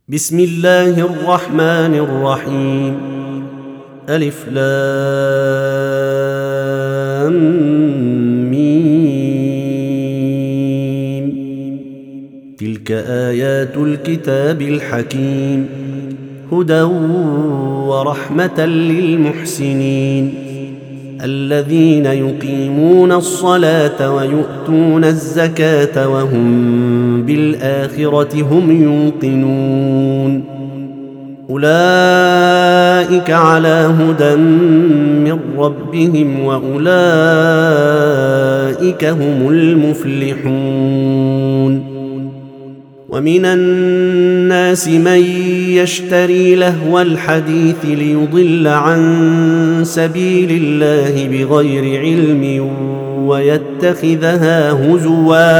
بسم الله الرحمن الرحيم. ألف لام ميم. تلك آيات الكتاب الحكيم، هدى ورحمة للمحسنين الذين يقيمون الصلاة ويؤتون الزكاة وهم بالآخرة هم يوقنون. أولئك على هدى من ربهم وأولئك هم المفلحون. ومن الناس من يشتري لهو الحديث ليضل عن سبيل الله بغير علم ويتخذها هزوا،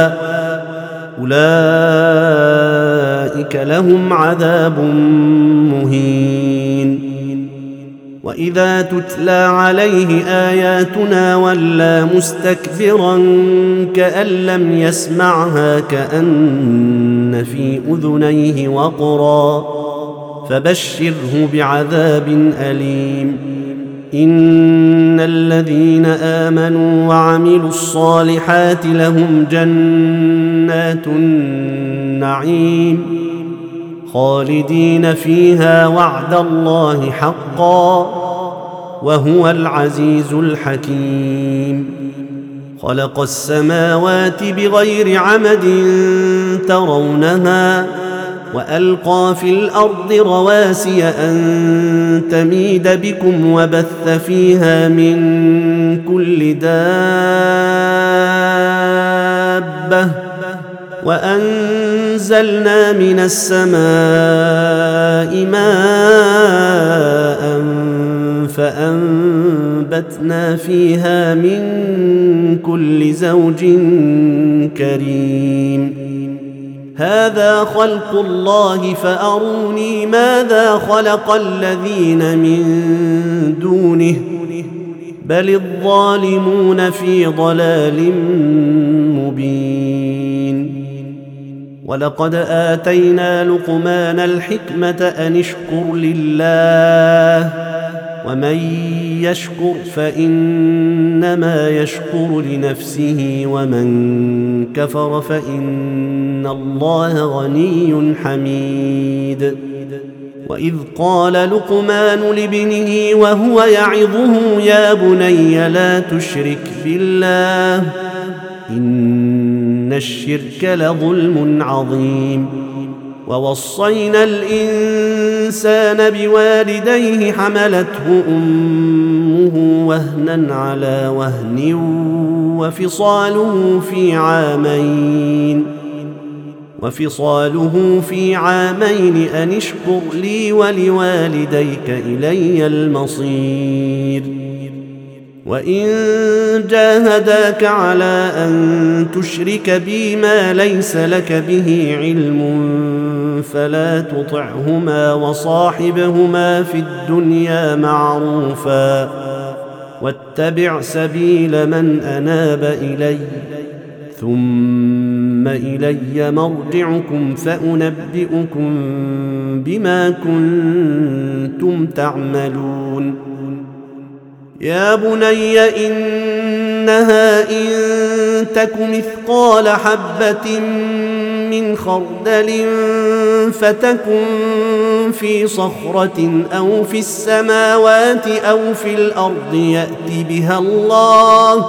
أولئك لهم عذاب مهين. وإذا تتلى عليه آياتنا ولى مستكبرا كأن لم يسمعها كأن في أذنيه وقرا، فبشره بعذاب أليم. إن الذين آمنوا وعملوا الصالحات لهم جنات النعيم خالدين فيها وعد الله حقا وهو العزيز الحكيم. خلق السماوات بغير عمد ترونها وألقى في الأرض رواسي أن تميد بكم وبث فيها من كل دابة وأنزلنا من السماء ماء فأنبتنا فيها من كل زوج كريم. هذا خلق الله فأروني ماذا خلق الذين من دونه بل الظالمون في ضلال مبين. ولقد آتينا لقمان الحكمة أن اشكر لله ومن يشكر فإنما يشكر لنفسه ومن كفر فإن الله غني حميد. وإذ قال لقمان لابنه وهو يعظه يا بني لا تشرك بالله إن الشرك لظلم عظيم. ووصينا الإنسان بوالديه حملته أمه وهنا على وهن وفصاله في عامين أن اشكر لي ولوالديك إلي المصير. وإن جاهداك على أن تشرك بي ما ليس لك به علم فلا تطعهما وصاحبهما في الدنيا معروفا واتبع سبيل من أناب إلي ثم إلي مرجعكم فأنبئكم بما كنتم تعملون. يا بني إنها إن تك مثقال حبة من خردل فتكن في صخرة أو في السماوات أو في الأرض يأت بها الله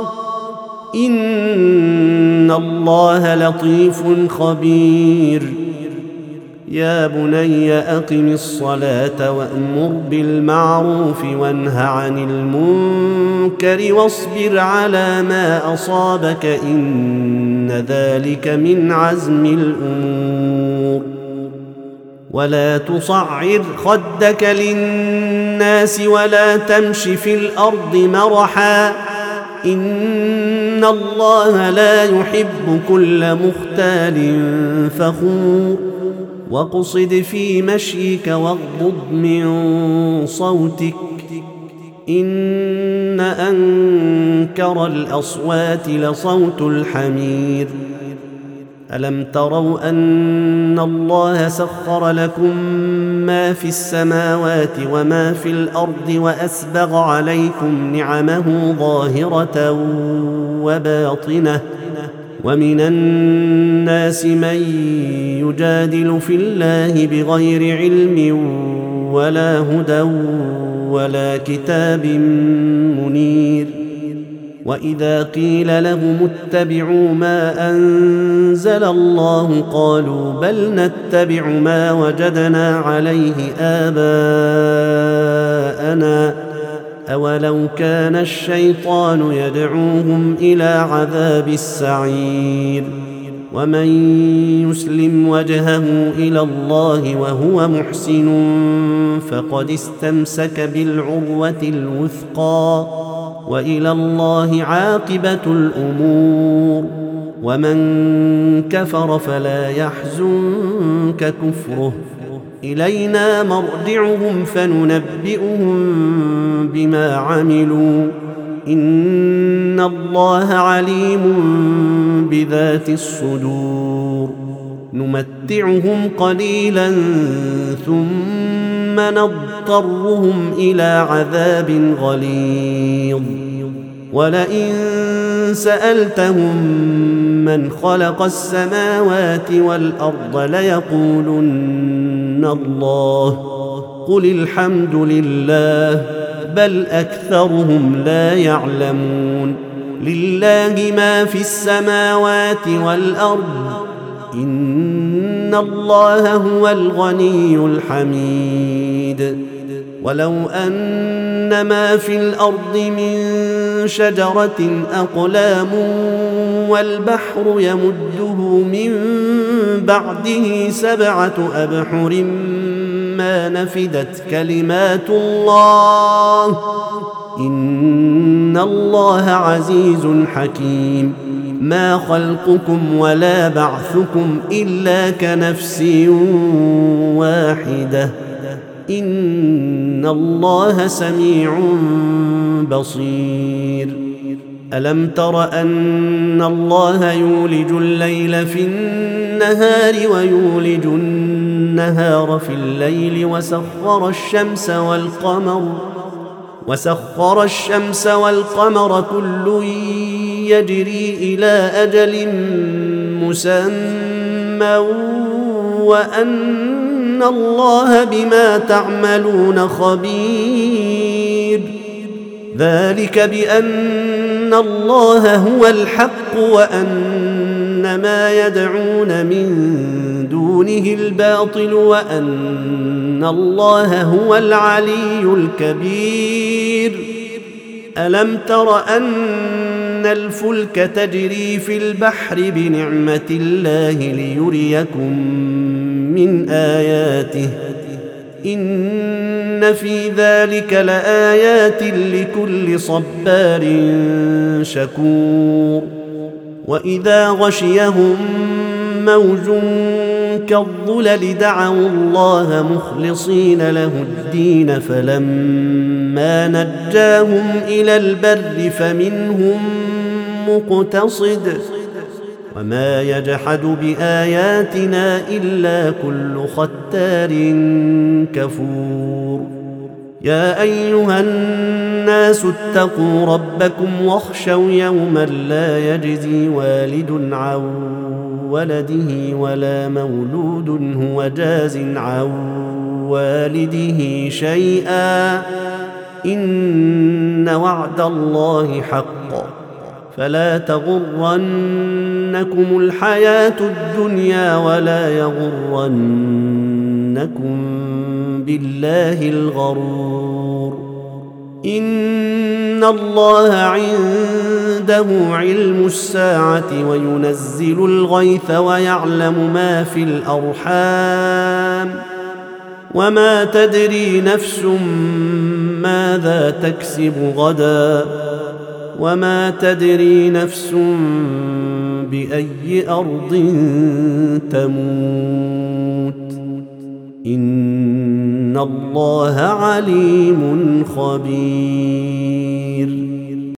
إن الله لطيف خبير. يا بني أقم الصلاة وأمر بالمعروف وانه عن المنكر واصبر على ما أصابك إن ذلك من عزم الأمور. ولا تصعر خدك للناس ولا تمش في الأرض مرحا إن الله لا يحب كل مختال فخور. واقصد في مشيك واغضض من صوتك إن أنكر الأصوات لصوت الحمير ألم تروا أن الله سخر لكم ما في السماوات وما في الأرض وأسبغ عليكم نعمه ظاهرة وباطنة ومن الناس من يجادل في الله بغير علم ولا هدى ولا كتاب منير وإذا قيل لهم اتبعوا ما أنزل الله قالوا بل نتبع ما وجدنا عليه آباءنا أولو كان الشيطان يدعوهم إلى عذاب السعير ومن يسلم وجهه إلى الله وهو محسن فقد استمسك بالعروة الوثقى وإلى الله عاقبة الأمور ومن كفر فلا يحزنك كفره إلينا مرجعهم فننبئهم بما عملوا إن الله عليم بذات الصدور نمتعهم قليلا ثم نضطرهم إلى عذاب غليظ ولئن سألتهم من خلق السماوات والأرض ليقولن الله قل الحمد لله بل أكثرهم لا يعلمون لله ما في السماوات والأرض إن الله هو الغني الحميد ولو أن ما في الأرض من شجرة أقلام والبحر يمده من بعده 7 أبحر ما نفدت كلمات الله إن الله عزيز حكيم ما خلقكم ولا بعثكم إلا كنفس واحدة إن الله سميع بصير ألم تر أن الله يولج الليل في النهار ويولج النهار في الليل وسخر الشمس والقمر كل يجري إلى أجل مسمى وأن الله بما تعملون خبير ذلك بأن الله هو الحق وأن ما يدعون من دونه الباطل وأن الله هو العلي الكبير ألم تر أن الفلك تجري في البحر بنعمة الله ليريكم من آياته إن في ذلك لآيات لكل صبار شكور وإذا غشيهم موج كالظلل دعوا الله مخلصين له الدين فلما نجاهم إلى البر فمنهم مقتصد وما يجحد بآياتنا إلا كل ختار كفور يا أيها الناس اتقوا ربكم واخشوا يوما لا يجزي والد عن ولده ولا مولود هو جاز عن والده شيئا إن وعد الله حق فلا تغرنكم الحياة الدنيا ولا يغرنكم بالله الغرور إن الله عنده علم الساعة وينزل الغيث ويعلم ما في الأرحام وما تدري نفس ماذا تكسب غدا وما تدري نفس بأي أرض تموت إن الله عليم خبير